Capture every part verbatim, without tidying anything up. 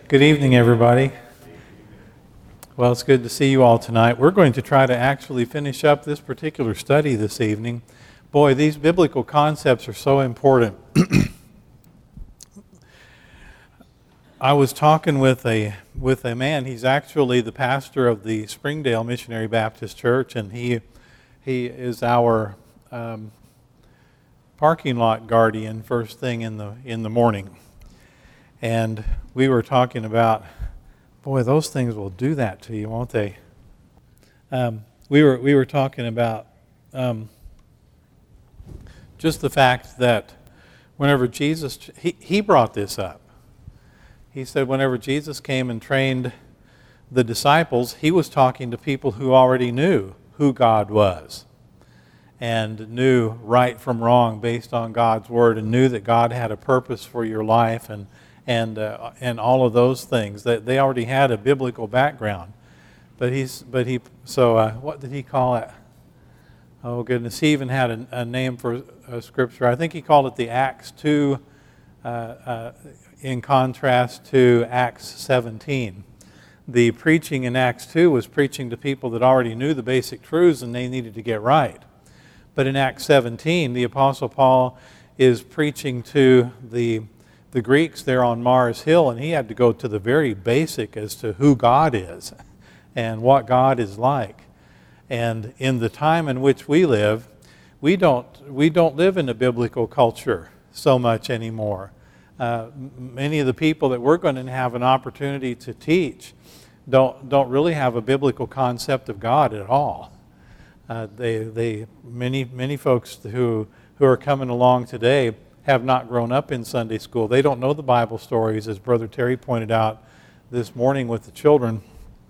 Good evening, everybody. Well, it's good to see you all tonight. We're going to try to actually finish up this particular study this evening. Boy, these biblical concepts are so important. I was talking with a with a man. He's actually the pastor of the Springdale Missionary Baptist Church, and he he is our um, parking lot guardian first thing in the in the morning. And we were talking about, boy, those things will do that to you, won't they? Um, we were we were talking about um, just the fact that whenever Jesus, he, he brought this up. He said whenever Jesus came and trained the disciples, he was talking to people who already knew who God was and knew right from wrong based on God's word, and knew that God had a purpose for your life, and and uh, and all of those things. That they already had a biblical background. But he's but he so uh, what did he call it? Oh goodness, he even had a, a name for a scripture. I think he called it the Acts two, uh, uh, in contrast to Acts seventeen. The preaching in Acts two was preaching to people that already knew the basic truths and they needed to get right. But in Acts seventeen, the Apostle Paul is preaching to the the Greeks there on Mars Hill, and he had to go to the very basic as to who God is and what God is like. And in the time in which we live, we don't we don't live in a biblical culture so much anymore. Uh, many of the people that we're going to have an opportunity to teach don't don't really have a biblical concept of God at all. Uh, they they many many folks who who are coming along today have not grown up in Sunday school. They don't know the Bible stories, as Brother Terry pointed out this morning with the children.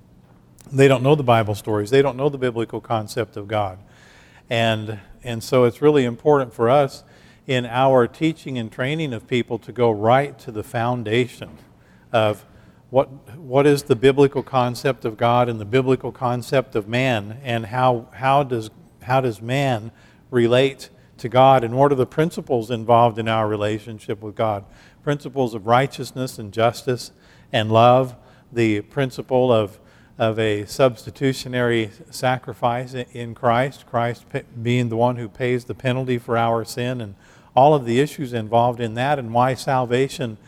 They don't know the Bible stories. They don't know the biblical concept of God. And and so it's really important for us in our teaching and training of people to go right to the foundation of what what is the biblical concept of God and the biblical concept of man, and how how does how does man relate to God, and what are the principles involved in our relationship with God? Principles of righteousness and justice and love, the principle of of a substitutionary sacrifice in Christ, Christ being the one who pays the penalty for our sin, and all of the issues involved in that, and why salvation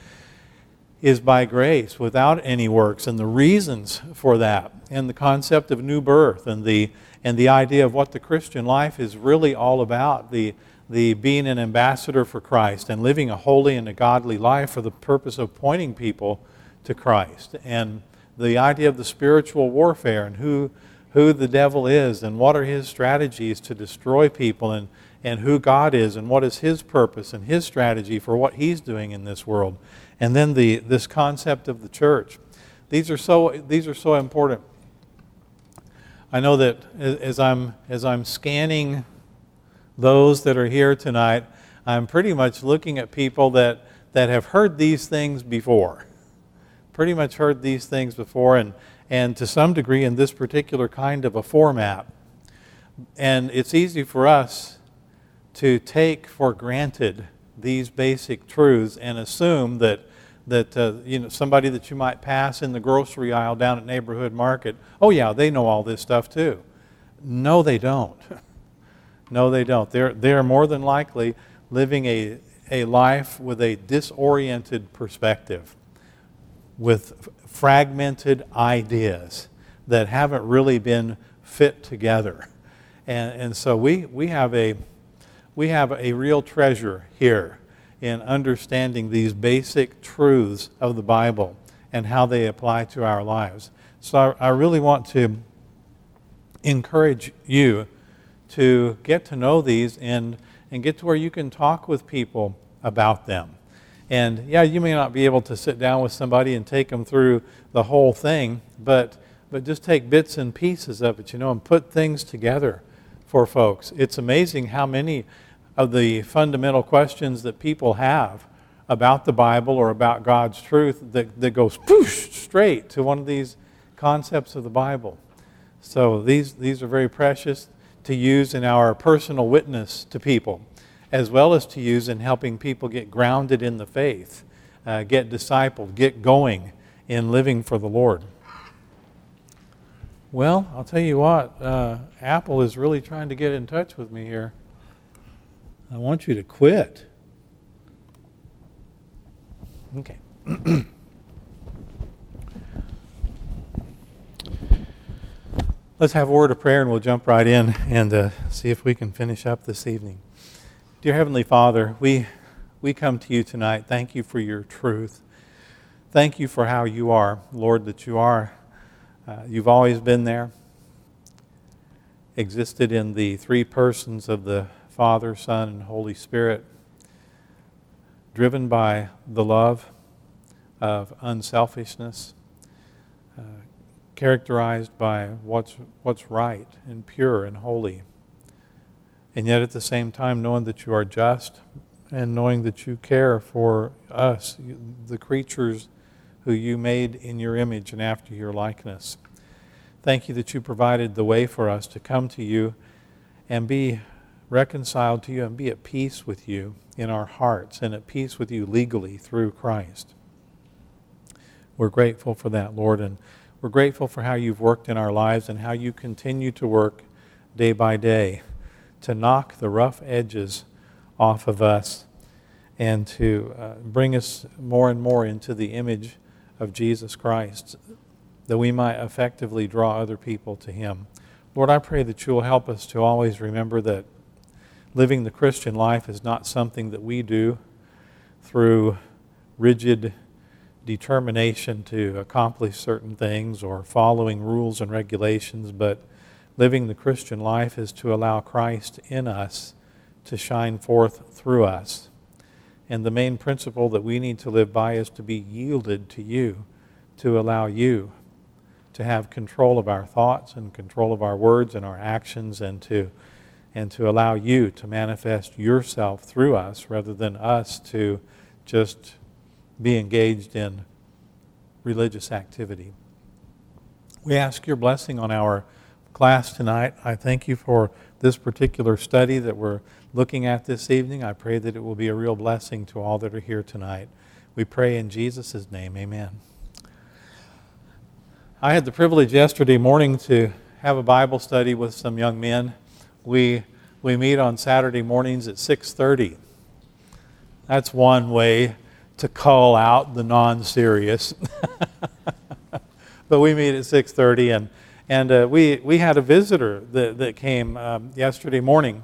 is by grace without any works, and the reasons for that, and the concept of new birth, and the and the idea of what the Christian life is really all about, the the being an ambassador for Christ and living a holy and a godly life for the purpose of pointing people to Christ, and the idea of the spiritual warfare and who who the devil is and what are his strategies to destroy people, and and who God is and what is his purpose and his strategy for what he's doing in this world. And then the this concept of the church. These are so these are so important. I know that as I'm as I'm scanning those that are here tonight, I'm pretty much looking at people that, that have heard these things before. Pretty much heard these things before, and, and to some degree in this particular kind of a format. And it's easy for us to take for granted these basic truths and assume that that uh, you know, somebody that you might pass in the grocery aisle down at Neighborhood Market, oh yeah, they know all this stuff too. No, they don't. No, they don't. They're they're more than likely living a a life with a disoriented perspective, with fragmented ideas that haven't really been fit together. And and so we we have a we have a real treasure here in understanding these basic truths of the Bible and how they apply to our lives. So I, I really want to encourage you to get to know these and, and get to where you can talk with people about them. And yeah, you may not be able to sit down with somebody and take them through the whole thing, but but just take bits and pieces of it, you know, and put things together for folks. It's amazing how many of the fundamental questions that people have about the Bible or about God's truth that, that goes poosh, straight to one of these concepts of the Bible. So these these are very precious to use in our personal witness to people, as well as to use in helping people get grounded in the faith, uh, get discipled, get going in living for the Lord. Well, I'll tell you what, uh, Apple is really trying to get in touch with me here. I want you to quit. Okay. Let's have a word of prayer and we'll jump right in and uh, see if we can finish up this evening. Dear Heavenly Father, we we come to you tonight. Thank you for your truth. Thank you for how you are, Lord, that you are. Uh, you've always been there, existed in the three persons of the Father, Son, and Holy Spirit, driven by the love of unselfishness, uh, characterized by what's what's right and pure and holy, and yet at the same time knowing that you are just and knowing that you care for us, the creatures who you made in your image and after your likeness. Thank you that you provided the way for us to come to you and be reconciled to you and be at peace with you in our hearts and at peace with you legally through Christ. We're grateful for that, Lord, and we're grateful for how you've worked in our lives and how you continue to work day by day to knock the rough edges off of us and to uh, bring us more and more into the image of Jesus Christ, that we might effectively draw other people to him. Lord, I pray that you will help us to always remember that living the Christian life is not something that we do through rigid determination to accomplish certain things or following rules and regulations, but living the Christian life is to allow Christ in us to shine forth through us. And the main principle that we need to live by is to be yielded to you, to allow you to have control of our thoughts and control of our words and our actions, and to and to allow you to manifest yourself through us rather than us to just be engaged in religious activity. We ask your blessing on our class tonight. I thank you for this particular study that we're looking at this evening. I pray that it will be a real blessing to all that are here tonight. We pray in Jesus' name, amen. I had the privilege yesterday morning to have a Bible study with some young men. We we meet on Saturday mornings at six thirty. That's one way to call out the non-serious. But we meet at six thirty, and and uh, we we had a visitor that that came um, yesterday morning,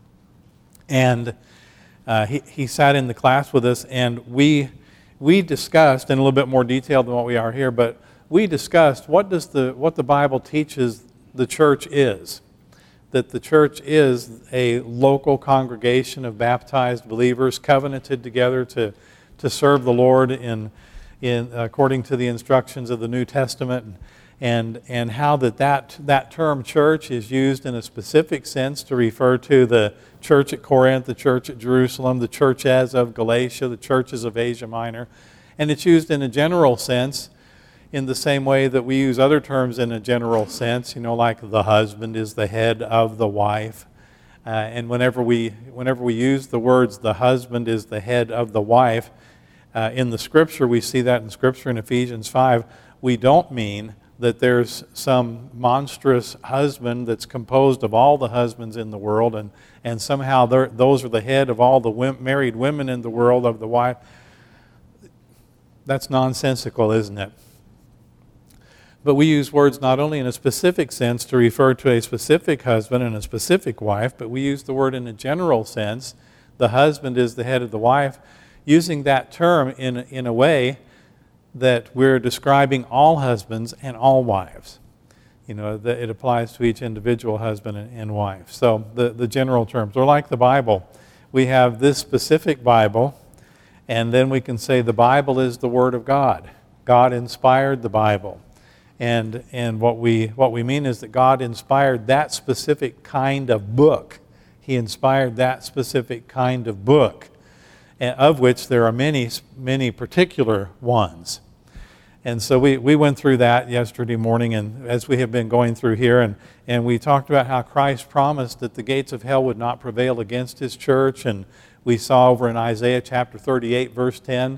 and uh, he he sat in the class with us, and we we discussed in a little bit more detail than what we are here, but we discussed what does the what the Bible teaches the church is. That the church is a local congregation of baptized believers covenanted together to to serve the Lord in in according to the instructions of the New Testament, and and how that, that that term church is used in a specific sense to refer to the church at Corinth, the church at Jerusalem, the churches of Galatia, the churches of Asia Minor, and it's used in a general sense in the same way that we use other terms in a general sense, you know, like the husband is the head of the wife. Uh, and whenever we whenever we use the words the husband is the head of the wife, uh, in the Scripture, we see that in Scripture in Ephesians five, we don't mean that there's some monstrous husband that's composed of all the husbands in the world, and, and somehow those are the head of all the w- married women in the world of the wife. That's nonsensical, isn't it? But we use words not only in a specific sense to refer to a specific husband and a specific wife, but we use the word in a general sense. The husband is the head of the wife, using that term in, in a way that we're describing all husbands and all wives. You know, that it applies to each individual husband and, and wife. So the, the general terms, or like the Bible, we have this specific Bible, and then we can say the Bible is the Word of God. God inspired the Bible. And and what we what we mean is that God inspired that specific kind of book. He inspired that specific kind of book, of which there are many, many particular ones. And so we, we went through that yesterday morning, and as we have been going through here, and, and we talked about how Christ promised that the gates of hell would not prevail against His church, and we saw over in Isaiah chapter thirty-eight, verse ten,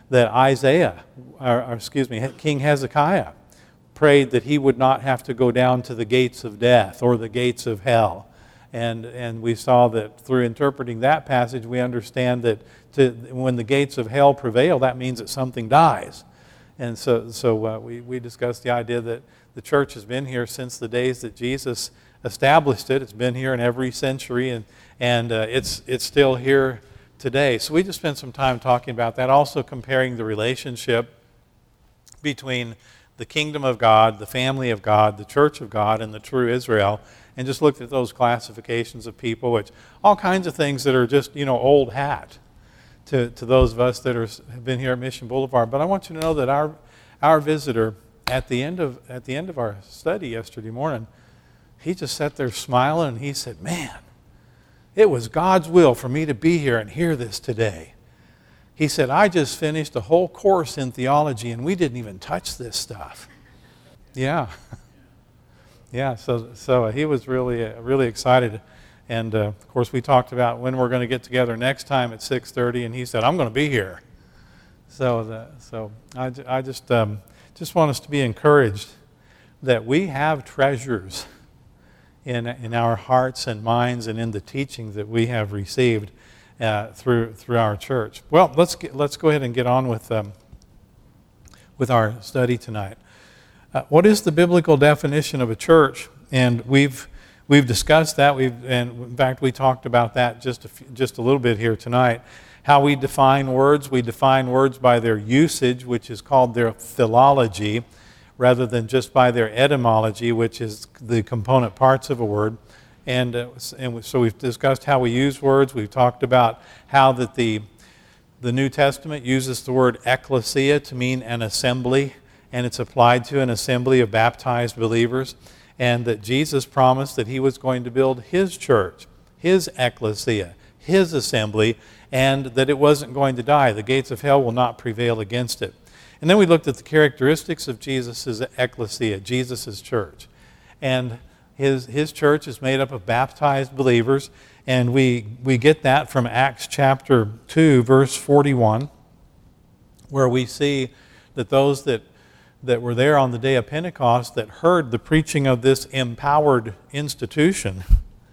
that Isaiah, or, or excuse me, King Hezekiah prayed that he would not have to go down to the gates of death or the gates of hell. And, and we saw that through interpreting that passage, we understand that to, when the gates of hell prevail, that means that something dies. And so, so uh, we, we discussed the idea that the church has been here since the days that Jesus established it. It's been here in every century, and, and uh, it's, it's still here today. So we just spent some time talking about that, also comparing the relationship between the kingdom of God, the family of God, the church of God, and the true Israel, and just looked at those classifications of people, which all kinds of things that are just, you know, old hat to, to those of us that are, have been here at Mission Boulevard. But I want you to know that our our visitor at the end of at the end of our study yesterday morning, he just sat there smiling, and he said, "Man, it was God's will for me to be here and hear this today." He said, "I just finished a whole course in theology, and we didn't even touch this stuff." Yeah. Yeah, so so he was really, uh, really excited. And, uh, of course, we talked about when we're going to get together next time at six thirty, and he said, "I'm going to be here." So the, so I, I just, um, just want us to be encouraged that we have treasures in in our hearts and minds and in the teachings that we have received uh, through through our church. Well, let's get, let's go ahead and get on with um, with our study tonight. Uh, what is the biblical definition of a church? And we've we've discussed that. We've and in fact we talked about that just a few, just a little bit here tonight. How we define words. We define words by their usage, which is called their philology, rather than just by their etymology, which is the component parts of a word. And, uh, and so we've discussed how we use words. We've talked about how that the, the New Testament uses the word ecclesia to mean an assembly, and it's applied to an assembly of baptized believers, and that Jesus promised that he was going to build his church, his ecclesia, his assembly, and that it wasn't going to die. The gates of hell will not prevail against it. And then we looked at the characteristics of Jesus' ecclesia, Jesus' church. And his, his church is made up of baptized believers, and we, we get that from Acts chapter two, verse forty-one, where we see that those that, that were there on the day of Pentecost that heard the preaching of this empowered institution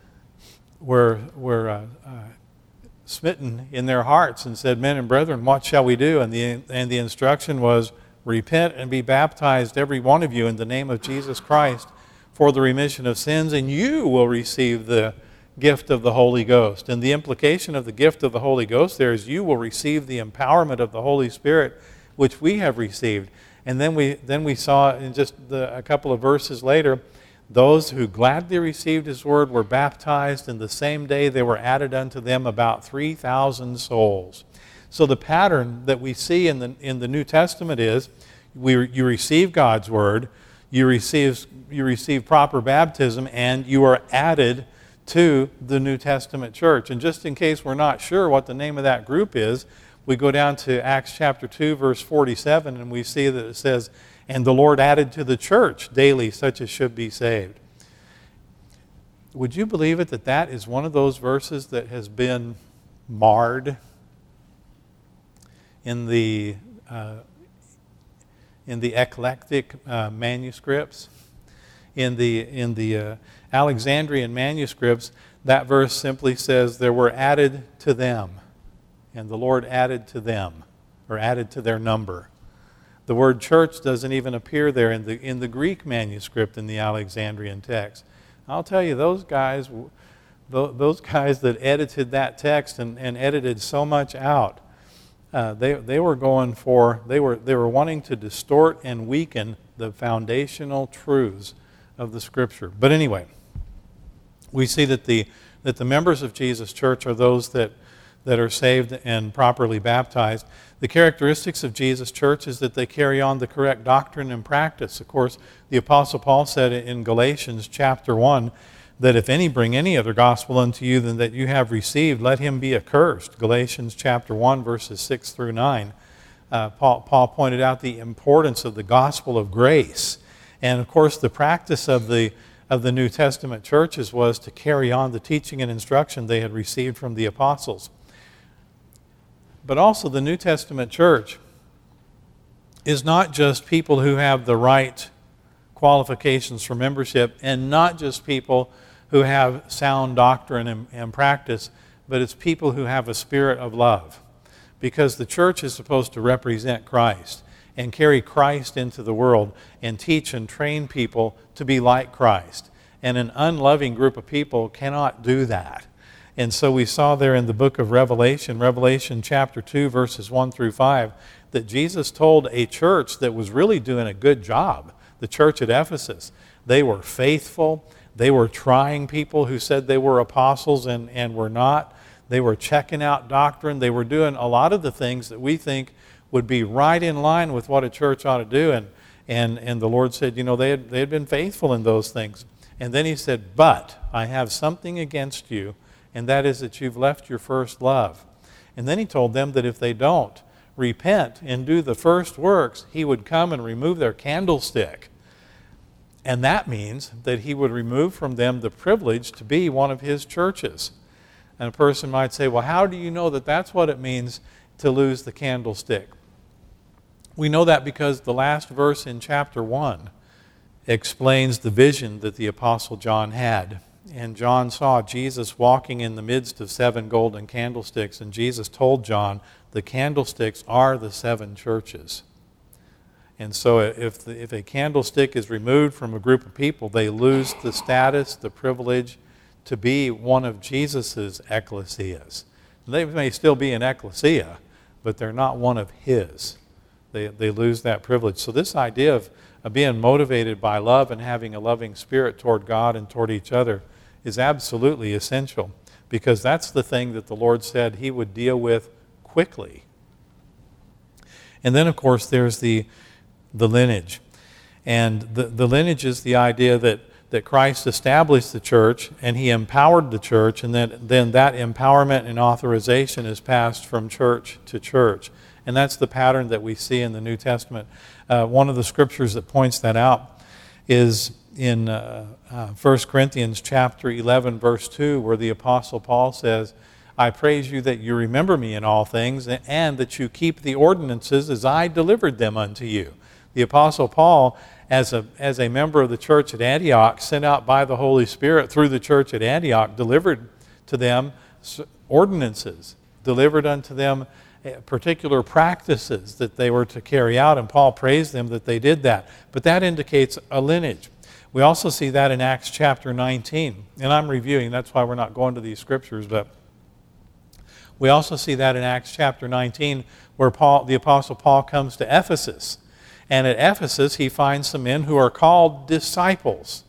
were, were uh, uh, smitten in their hearts and said, "Men and brethren, what shall we do?" And the and the instruction was, "Repent and be baptized, every one of you, in the name of Jesus Christ for the remission of sins, and you will receive the gift of the Holy Ghost." And the implication of the gift of the Holy Ghost there is you will receive the empowerment of the Holy Spirit, which we have received. And then we then we saw in just the, a couple of verses later, those who gladly received his word were baptized, and the same day there were added unto them about three thousand souls. So the pattern that we see in the in the New Testament is we, you receive God's word, you receive, you receive proper baptism, and you are added to the New Testament church. And just in case we're not sure what the name of that group is, we go down to Acts chapter two, verse forty-seven, and we see that it says, "And the Lord added to the church daily such as should be saved." Would you believe it that that is one of those verses that has been marred in the uh, in the eclectic uh, manuscripts? In the in the uh, Alexandrian manuscripts, that verse simply says, "There were added to them, and the Lord added to them," or added to their number. The word church doesn't even appear there in the in the Greek manuscript in the Alexandrian text. I'll tell you, those guys, those guys that edited that text and, and edited so much out, uh, they they were going for they were they were wanting to distort and weaken the foundational truths of the Scripture. But anyway, we see that the that the members of Jesus' church are those that that are saved and properly baptized. The characteristics of Jesus' church is that they carry on the correct doctrine and practice. Of course, the Apostle Paul said in Galatians chapter one that if any bring any other gospel unto you than that you have received, let him be accursed. Galatians chapter one, verses six through nine. Uh, Paul, Paul pointed out the importance of the gospel of grace. And of course, the practice of the of the New Testament churches was to carry on the teaching and instruction they had received from the apostles. But also the New Testament church is not just people who have the right qualifications for membership, and not just people who have sound doctrine and, and practice, but it's people who have a spirit of love. Because the church is supposed to represent Christ and carry Christ into the world and teach and train people to be like Christ. And an unloving group of people cannot do that. And so we saw there in the book of Revelation, Revelation chapter two, verses one through five, that Jesus told a church that was really doing a good job, the church at Ephesus. They were faithful. They were trying people who said they were apostles and, and were not. They were checking out doctrine. They were doing a lot of the things that we think would be right in line with what a church ought to do. And, and, and the Lord said, you know, they had, they had been faithful in those things. And then he said, but I have something against you, and that is that you've left your first love. And then he told them that if they don't repent and do the first works, he would come and remove their candlestick. And that means that he would remove from them the privilege to be one of his churches. And a person might say, well, how do you know that that's what it means to lose the candlestick? We know that because the last verse in chapter one explains the vision that the Apostle John had. And John saw Jesus walking in the midst of seven golden candlesticks, and Jesus told John, the candlesticks are the seven churches. And so if, the, if a candlestick is removed from a group of people, they lose the status, the privilege to be one of Jesus's ecclesias. They may still be an ecclesia, but they're not one of his. They, they lose that privilege. So this idea of, of being motivated by love and having a loving spirit toward God and toward each other is absolutely essential, because that's the thing that the Lord said he would deal with quickly. And then, of course, there's the, the lineage. And the, the lineage is the idea that, that Christ established the church and he empowered the church, and then, then that empowerment and authorization is passed from church to church. And that's the pattern that we see in the New Testament. Uh, one of the scriptures that points that out is in uh, uh, First Corinthians chapter eleven, verse two, where the Apostle Paul says, I praise you that you remember me in all things, and that you keep the ordinances as I delivered them unto you. The Apostle Paul, as a, as a member of the church at Antioch, sent out by the Holy Spirit through the church at Antioch, delivered to them ordinances, delivered unto them particular practices that they were to carry out, and Paul praised them that they did that. But that indicates a lineage. We also see that in Acts chapter nineteen. And I'm reviewing, that's why we're not going to these scriptures, but we also see that in Acts chapter nineteen, where Paul, the Apostle Paul comes to Ephesus. And at Ephesus, he finds some men who are called disciples.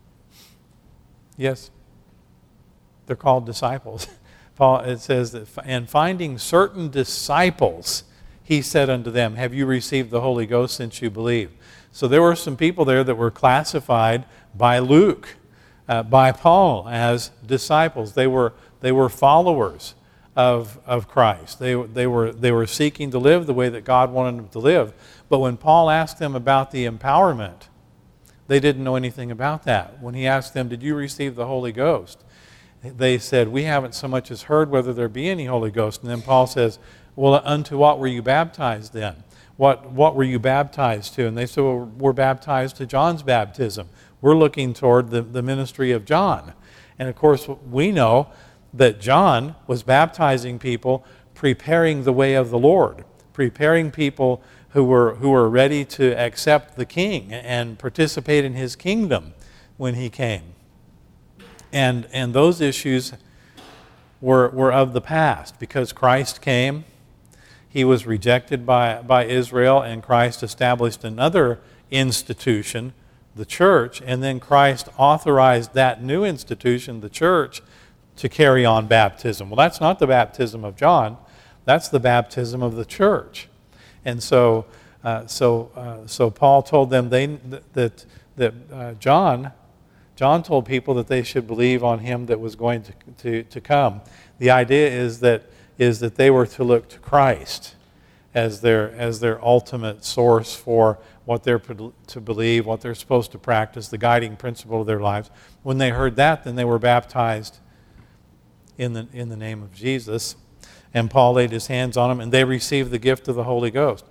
Yes, they're called disciples. Paul, it says that, and finding certain disciples, he said unto them, have you received the Holy Ghost since you believe? So there were some people there that were classified by Luke, uh, by Paul, as disciples. They were they were followers of of Christ. They they were they were seeking to live the way that God wanted them to live. But when Paul asked them about the empowerment, they didn't know anything about that. When he asked them, did you receive the Holy Ghost? They said, we haven't so much as heard whether there be any Holy Ghost. And then Paul says, well, unto what were you baptized then? What what were you baptized to? And they said, well, we're baptized to John's baptism. We're looking toward the, the ministry of John. And of course, we know that John was baptizing people, preparing the way of the Lord, preparing people who were who were ready to accept the King and participate in his kingdom when he came. And and those issues were were of the past, because Christ came, he was rejected by, by Israel, and Christ established another institution, the church, and then Christ authorized that new institution, the church, to carry on baptism. Well, that's not the baptism of John, that's the baptism of the church. And so uh, so uh, so Paul told them they that that uh, John John told people that they should believe on him that was going to, to, to come. The idea is that is that they were to look to Christ as their as their ultimate source for what they're to believe, what they're supposed to practice, the guiding principle of their lives. When they heard that, then they were baptized in the in the name of Jesus. And Paul laid his hands on them, and they received the gift of the Holy Ghost.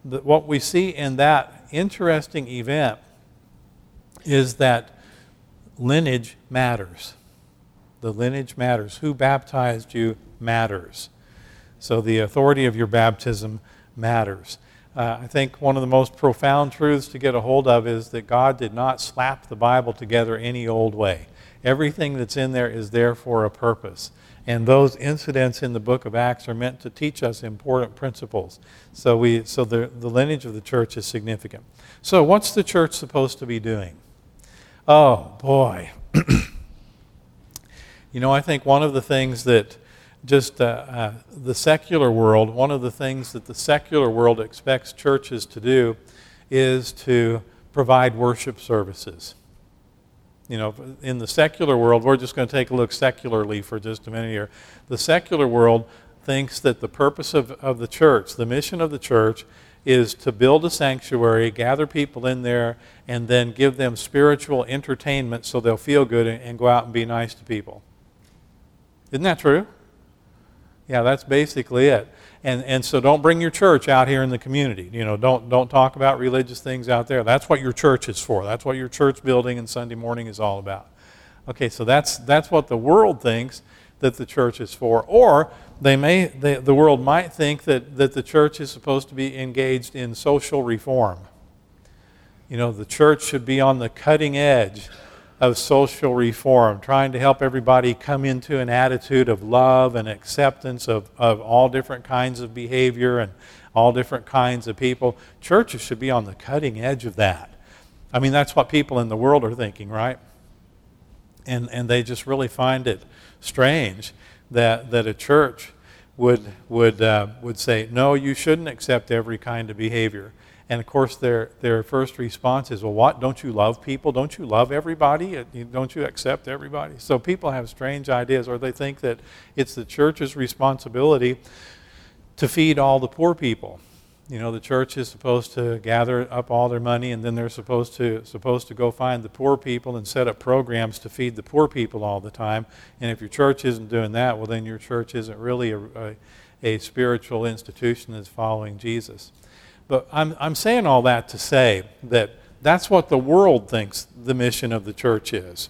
the, what we see in that interesting event is that lineage matters. The lineage matters. Who baptized you matters. So the authority of your baptism matters. Uh, I think one of the most profound truths to get a hold of is that God did not slap the Bible together any old way. Everything that's in there is there for a purpose. And those incidents in the book of Acts are meant to teach us important principles. So we, so the, the lineage of the church is significant. So what's the church supposed to be doing? Oh, boy. You know, I think one of the things that just uh, uh, the secular world, one of the things that the secular world expects churches to do is to provide worship services. You know, in the secular world, we're just going to take a look secularly for just a minute here. The secular world thinks that the purpose of, of the church, the mission of the church, is to build a sanctuary, gather people in there, and then give them spiritual entertainment so they'll feel good and, and go out and be nice to people. Isn't that true? Yeah, that's basically it. And and so don't bring your church out here in the community. You know, don't don't talk about religious things out there. That's what your church is for. That's what your church building and Sunday morning is all about. Okay, so that's that's what the world thinks that the church is for. Or they may they, the world might think that, that the church is supposed to be engaged in social reform. You know, the church should be on the cutting edge of social reform, trying to help everybody come into an attitude of love and acceptance of, of all different kinds of behavior and all different kinds of people. Churches should be on the cutting edge of that. I mean, that's what people in the world are thinking, right? And and they just really find it strange that that a church would would uh, would say, no, you shouldn't accept every kind of behavior. And of course, their their first response is, well, what? Don't you love people? Don't you love everybody? Don't you accept everybody? So people have strange ideas, or they think that it's the church's responsibility to feed all the poor people. You know, the church is supposed to gather up all their money, and then they're supposed to supposed to go find the poor people and set up programs to feed the poor people all the time. And if your church isn't doing that, well, then your church isn't really a, a, a spiritual institution that's following Jesus. But I'm I'm saying all that to say that that's what the world thinks the mission of the church is.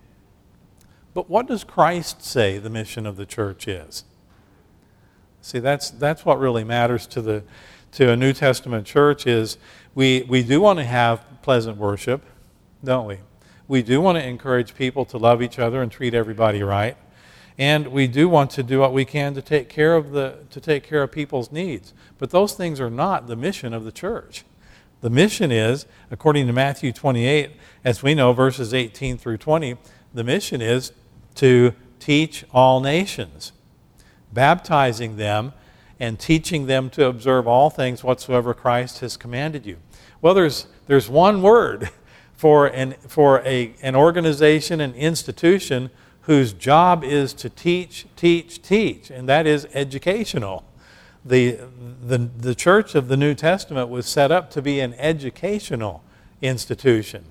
But what does Christ say the mission of the church is? See, that's that's what really matters to the to a New Testament church is we we do want to have pleasant worship, don't we? We do want to encourage people to love each other and treat everybody right. And we do want to do what we can to take care of the to take care of people's needs. But those things are not the mission of the church. The mission is, according to Matthew twenty-eight, as we know, verses eighteen through twenty, the mission is to teach all nations, baptizing them and teaching them to observe all things whatsoever Christ has commanded you. Well, there's there's one word for an for a an organization, an institution whose job is to teach, teach, teach, and that is educational. The, the, the church of the New Testament was set up to be an educational institution.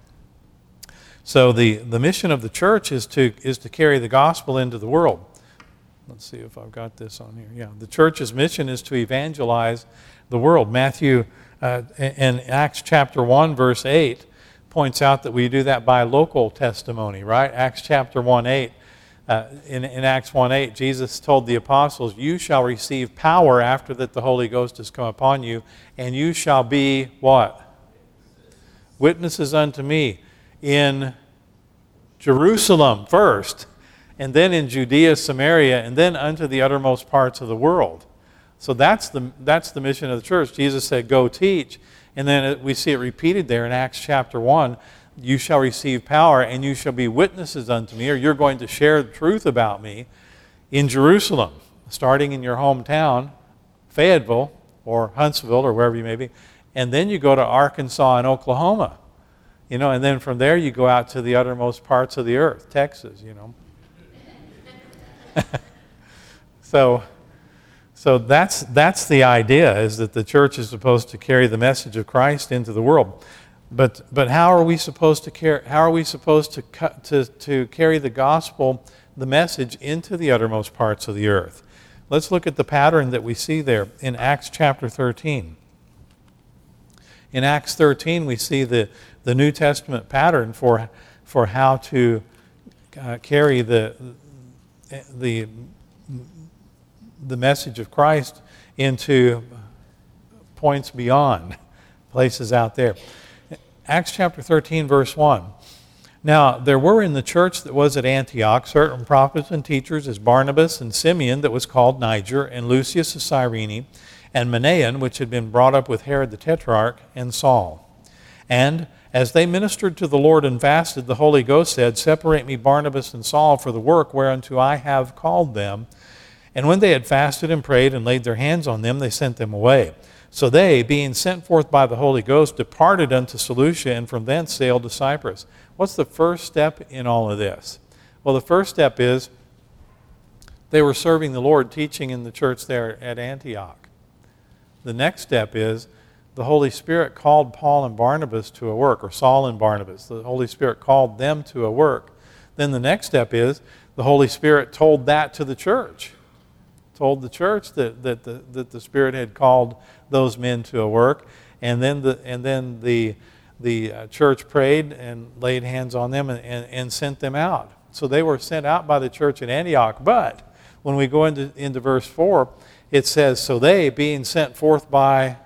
So the, the mission of the church is to, is to carry the gospel into the world. Let's see if I've got this on here. Yeah, the church's mission is to evangelize the world. Matthew, uh, in Acts chapter one, verse eight, points out that we do that by local testimony, right? Acts chapter one, eight. Uh, in, in Acts one, eight, Jesus told the apostles, you shall receive power after that the Holy Ghost has come upon you, and you shall be what? Witnesses unto me in Jerusalem first, and then in Judea, Samaria, and then unto the uttermost parts of the world. So that's the that's the mission of the church. Jesus said, go teach. And then we see it repeated there in Acts chapter one. You shall receive power, and you shall be witnesses unto me, or you're going to share the truth about me in Jerusalem, starting in your hometown, Fayetteville, or Huntsville, or wherever you may be. And then you go to Arkansas and Oklahoma. You know, and then from there you go out to the uttermost parts of the earth, Texas, you know. so... So that's that's the idea, is that the church is supposed to carry the message of Christ into the world. But but how are we supposed to carry how are we supposed to cut, to to carry the gospel, the message, into the uttermost parts of the earth? Let's look at the pattern that we see there in Acts chapter thirteen. In Acts thirteen, we see the, the New Testament pattern for, for how to uh, carry the, the, the message of Christ into points beyond, places out there. Acts chapter thirteen, verse one. Now, there were in the church that was at Antioch certain prophets and teachers, as Barnabas and Simeon, that was called Niger, and Lucius of Cyrene, and Manaen, which had been brought up with Herod the Tetrarch, and Saul. And as they ministered to the Lord and fasted, the Holy Ghost said, Separate me Barnabas and Saul for the work whereunto I have called them. And when they had fasted and prayed and laid their hands on them, they sent them away. So they, being sent forth by the Holy Ghost, departed unto Seleucia, and from thence sailed to Cyprus. What's the first step in all of this? Well, the first step is they were serving the Lord, teaching in the church there at Antioch. The next step is the Holy Spirit called Paul and Barnabas to a work, or Saul and Barnabas. The Holy Spirit called them to a work. Then the next step is the Holy Spirit told that to the church. Told the church that, that, the, that the Spirit had called those men to a work. And then the, and then the, the uh, church prayed and laid hands on them and, and, and sent them out. So they were sent out by the church at Antioch. But when we go into, into verse four, it says, So they, being sent forth by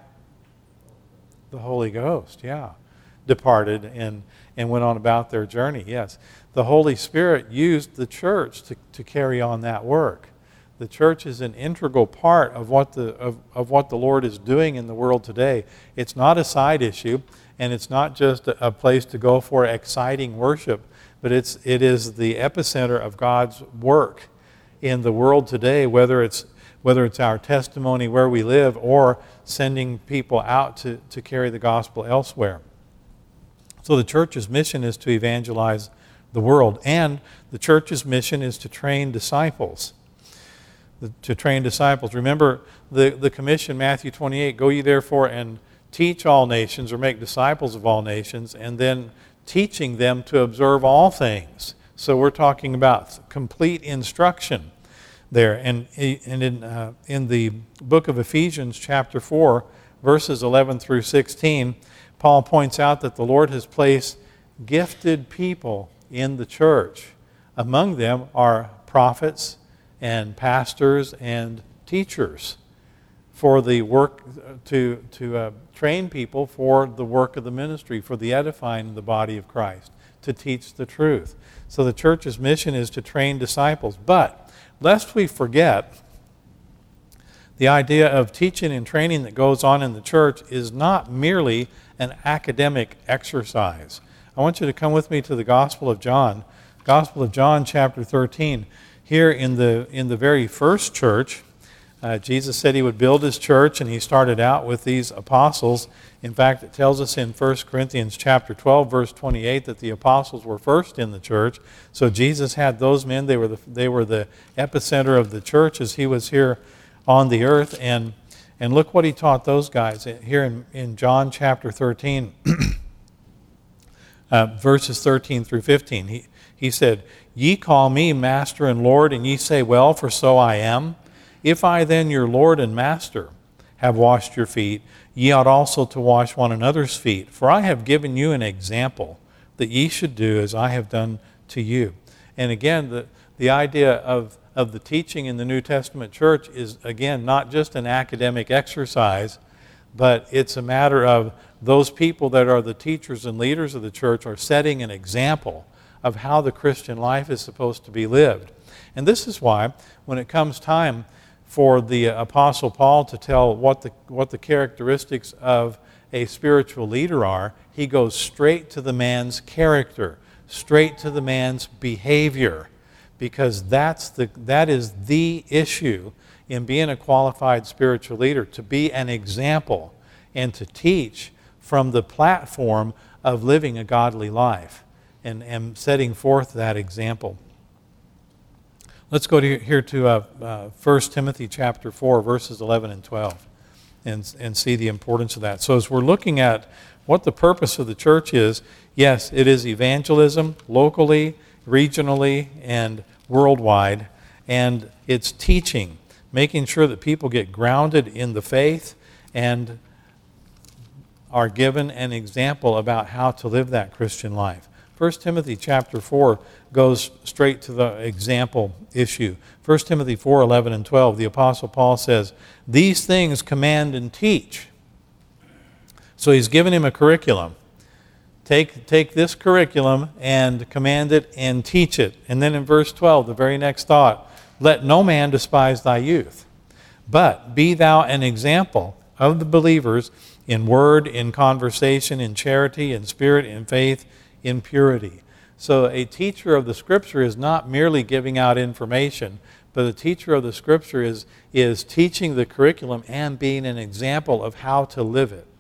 the Holy Ghost, yeah, departed and, and went on about their journey. Yes, the Holy Spirit used the church to, to carry on that work. The church is an integral part of what the of, of what the Lord is doing in the world today. It's not a side issue, and it's not just a, a place to go for exciting worship, but it's it is the epicenter of God's work in the world today, whether it's whether it's our testimony where we live or sending people out to, to carry the gospel elsewhere. So the church's mission is to evangelize the world, and the church's mission is to train disciples. The, to train disciples. Remember the, the commission, Matthew twenty-eight, Go ye therefore and teach all nations, or make disciples of all nations, and then teaching them to observe all things. So we're talking about complete instruction there. And, and in, uh, in the book of Ephesians chapter four, verses eleven through sixteen, Paul points out that the Lord has placed gifted people in the church. Among them are prophets and pastors and teachers for the work to, to uh, train people for the work of the ministry, for the edifying of the body of Christ, to teach the truth. So the church's mission is to train disciples. But lest we forget, the idea of teaching and training that goes on in the church is not merely an academic exercise. I want you to come with me to the Gospel of John. Gospel of John chapter thirteen. Here in the in the very first church, uh, Jesus said he would build his church, and he started out with these apostles. In fact, it tells us in First Corinthians chapter twelve, verse twenty-eight, that the apostles were first in the church. So Jesus had those men. They were the, they were the epicenter of the church as he was here on the earth. And, and look what he taught those guys. Here in, in John chapter thirteen, uh, verses thirteen through fifteen, he, he said, Ye call me Master and Lord, and ye say, Well, for so I am. If I then, your Lord and Master, have washed your feet, ye ought also to wash one another's feet. For I have given you an example, that ye should do as I have done to you. And again, the, the idea of, of the teaching in the New Testament church is, again, not just an academic exercise, but it's a matter of those people that are the teachers and leaders of the church are setting an example of how the Christian life is supposed to be lived. And this is why, when it comes time for the Apostle Paul to tell what the, what the characteristics of a spiritual leader are, he goes straight to the man's character, straight to the man's behavior, because that's the, that is the issue in being a qualified spiritual leader, to be an example and to teach from the platform of living a godly life. And, and setting forth that example. Let's go to, here to uh, uh, First Timothy chapter four, verses eleven and twelve, and, and see the importance of that. So as we're looking at what the purpose of the church is, yes, it is evangelism locally, regionally, and worldwide, and it's teaching, making sure that people get grounded in the faith and are given an example about how to live that Christian life. First Timothy chapter four goes straight to the example issue. First Timothy four, eleven and twelve, the Apostle Paul says, "These things command and teach." So he's given him a curriculum. Take, take this curriculum and command it and teach it. And then in verse twelve, the very next thought, "Let no man despise thy youth, but be thou an example of the believers in word, in conversation, in charity, in spirit, in faith, in purity." So a teacher of the Scripture is not merely giving out information, but a teacher of the Scripture is, is teaching the curriculum and being an example of how to live it.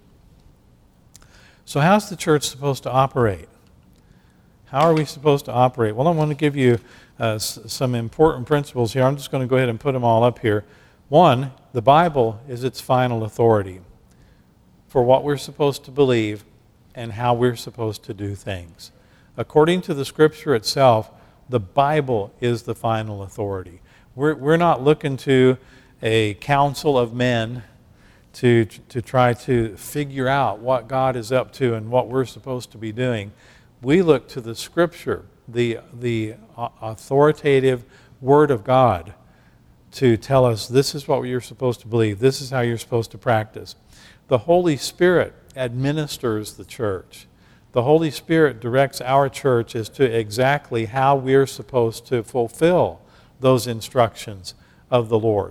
So how's the church supposed to operate? How are we supposed to operate? Well, I want to give you uh, s- some important principles here. I'm just going to go ahead and put them all up here. One, the Bible is its final authority for what we're supposed to believe and how we're supposed to do things. According to the Scripture itself, the Bible is the final authority. We're, we're not looking to a council of men to, to try to figure out what God is up to and what we're supposed to be doing. We look to the Scripture, the, the authoritative Word of God, to tell us this is what you're supposed to believe, this is how you're supposed to practice. The Holy Spirit administers the church. The Holy Spirit directs our church as to exactly how we're supposed to fulfill those instructions of the Lord.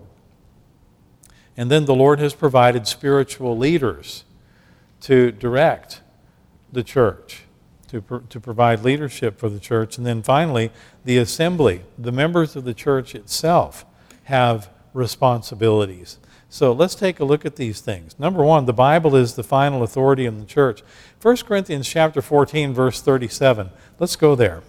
And then the Lord has provided spiritual leaders to direct the church, to, to provide leadership for the church. And then finally, the assembly, the members of the church itself, have responsibilities. So let's take a look at these things. Number one, the Bible is the final authority in the church. First Corinthians chapter fourteen, verse thirty-seven. Let's go there.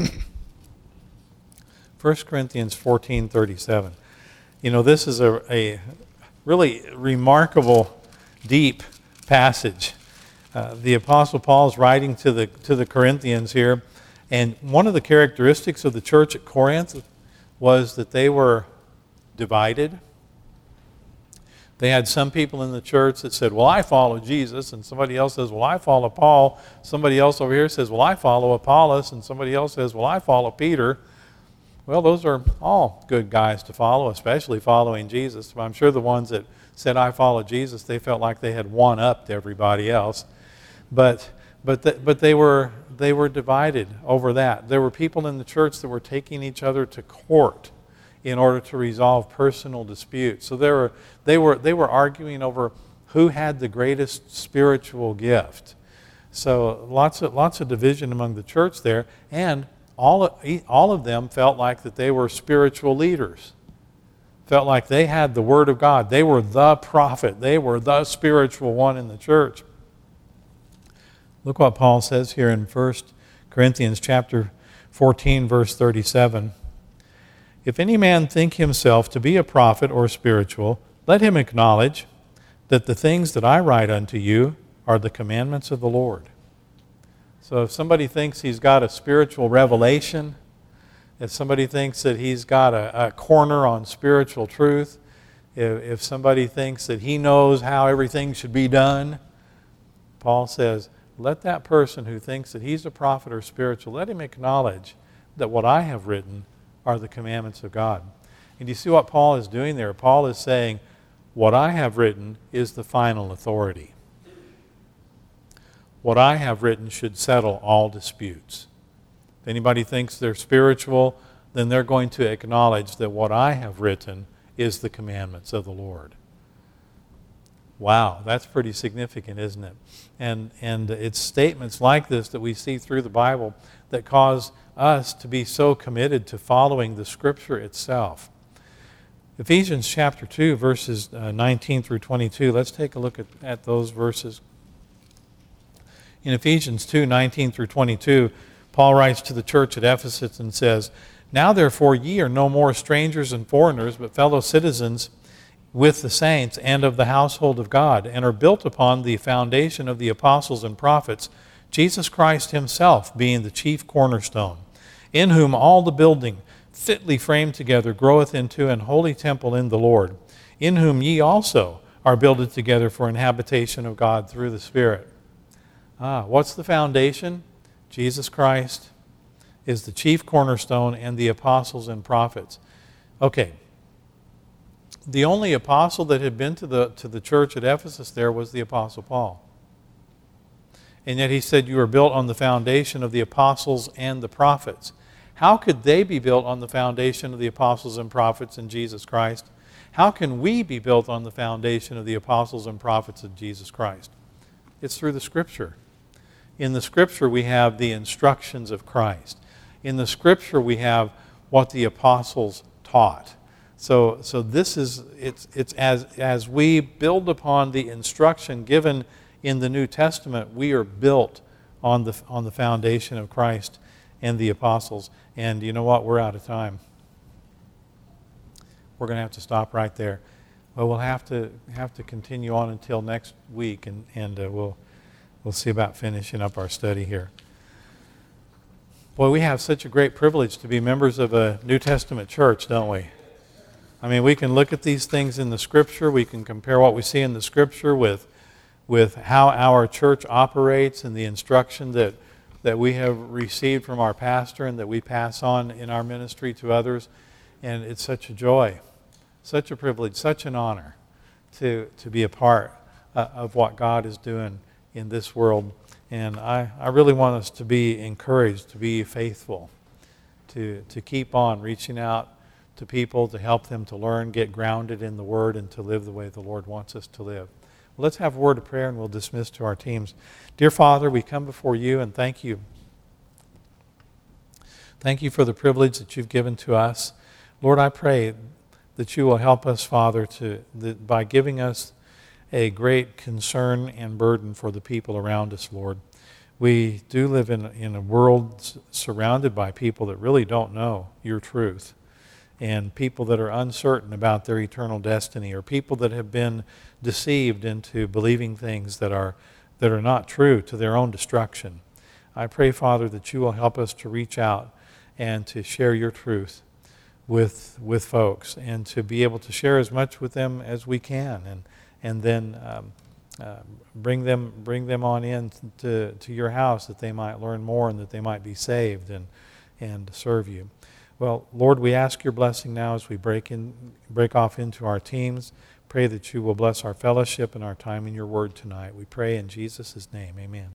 First Corinthians fourteen, thirty-seven. You know, this is a, a really remarkable, deep passage. Uh, the Apostle Paul is writing to the, to the Corinthians here, and one of the characteristics of the church at Corinth was that they were divided. They had some people in the church that said, well, I follow Jesus, and somebody else says, well, I follow Paul. Somebody else over here says, well, I follow Apollos, and somebody else says, well, I follow Peter. Well, those are all good guys to follow, especially following Jesus. But I'm sure the ones that said, I follow Jesus, they felt like they had one-upped everybody else. But but the, but they were they were divided over that. There were people in the church that were taking each other to court in order to resolve personal disputes. So they were, they were, they were arguing over who had the greatest spiritual gift. So lots of, lots of division among the church there, and all of, all of them felt like that they were spiritual leaders, felt like they had the Word of God. They were the prophet. They were the spiritual one in the church. Look what Paul says here in First Corinthians chapter fourteen, verse thirty-seven. If any man think himself to be a prophet or spiritual, let him acknowledge that the things that I write unto you are the commandments of the Lord. So if somebody thinks he's got a spiritual revelation, if somebody thinks that he's got a, a corner on spiritual truth, if, if somebody thinks that he knows how everything should be done, Paul says, let that person who thinks that he's a prophet or spiritual, let him acknowledge that what I have written are the commandments of God. And you see what Paul is doing there? Paul is saying, what I have written is the final authority. What I have written should settle all disputes. If anybody thinks they're spiritual, then they're going to acknowledge that what I have written is the commandments of the Lord. Wow, that's pretty significant, isn't it? And and it's statements like this that we see through the Bible that cause us to be so committed to following the Scripture itself. Ephesians chapter two, verses uh, nineteen through twenty-two. Let's take a look at, at those verses. In Ephesians two, nineteen through twenty-two, Paul writes to the church at Ephesus and says, Now therefore ye are no more strangers and foreigners, but fellow citizens with the saints and of the household of God, and are built upon the foundation of the apostles and prophets, Jesus Christ himself being the chief cornerstone, in whom all the building fitly framed together groweth into an holy temple in the Lord, in whom ye also are builded together for an habitation of God through the Spirit. Ah, what's the foundation? Jesus Christ is the chief cornerstone, and the apostles and prophets. Okay. The only apostle that had been to the to the church at Ephesus there was the Apostle Paul. And yet he said, you are built on the foundation of the apostles and the prophets. How could they be built on the foundation of the apostles and prophets in Jesus Christ? How can we be built on the foundation of the apostles and prophets of Jesus Christ? It's through the Scripture. In the Scripture we have the instructions of Christ. In the Scripture we have what the apostles taught. So, so this is, it's, it's as, as we build upon the instruction given in the New Testament, we are built on the, on the foundation of Christ and the apostles. And you know what? We're out of time. We're going to have to stop right there. Well, we'll have to have to continue on until next week, and, and uh, we'll, we'll see about finishing up our study here. Boy, we have such a great privilege to be members of a New Testament church, don't we? I mean, we can look at these things in the Scripture. We can compare what we see in the Scripture with, with how our church operates and the instruction that, that we have received from our pastor and that we pass on in our ministry to others. And it's such a joy, such a privilege, such an honor to, to be a part uh, of what God is doing in this world. And I, I really want us to be encouraged, to be faithful, to, to keep on reaching out to people, to help them to learn, get grounded in the Word, and to live the way the Lord wants us to live. Well, let's have a word of prayer, and we'll dismiss to our teams. Dear Father, we come before you and thank you. Thank you for the privilege that you've given to us. Lord, I pray that you will help us, Father, to that by giving us a great concern and burden for the people around us, Lord. We do live in, in a world surrounded by people that really don't know your truth, and people that are uncertain about their eternal destiny, or people that have been deceived into believing things that are that are not true to their own destruction. I pray, Father, that you will help us to reach out and to share your truth with with folks, and to be able to share as much with them as we can, and and then um, uh, bring them bring them on in to, to your house, that they might learn more and that they might be saved and and serve you. Well, Lord, we ask your blessing now as we break in break off into our teams. Pray that you will bless our fellowship and our time in your word tonight. We pray in Jesus' name. Amen.